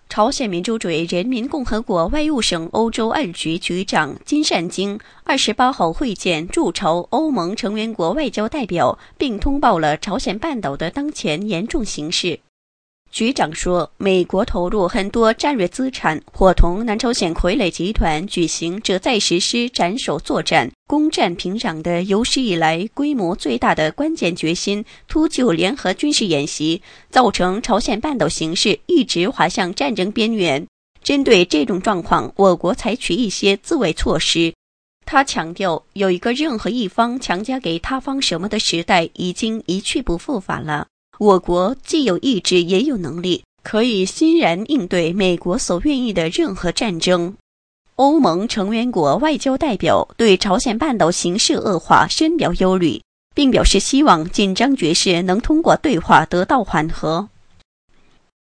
朝鲜民主主义人民共和国外务省欧洲二局局长金善京28号会见驻朝欧盟成员国外交代表，并通报了朝鲜半岛的当前严重形势。局长说，美国投入很多战略资产，伙同南朝鲜傀儡集团举行旨在实施斩首作战、攻占平壤的有史以来规模最大的关键决心突救联合军事演习，造成朝鲜半岛形势一直滑向战争边缘。针对这种状况，我国采取一些自卫措施。他强调，有一个任何一方强加给他方什么的时代已经一去不复返了。我国既有意志也有能力，可以欣然应对美国所愿意的任何战争。欧盟成员国外交代表对朝鲜半岛形势恶化深表忧虑，并表示希望紧张局势能通过对话得到缓和。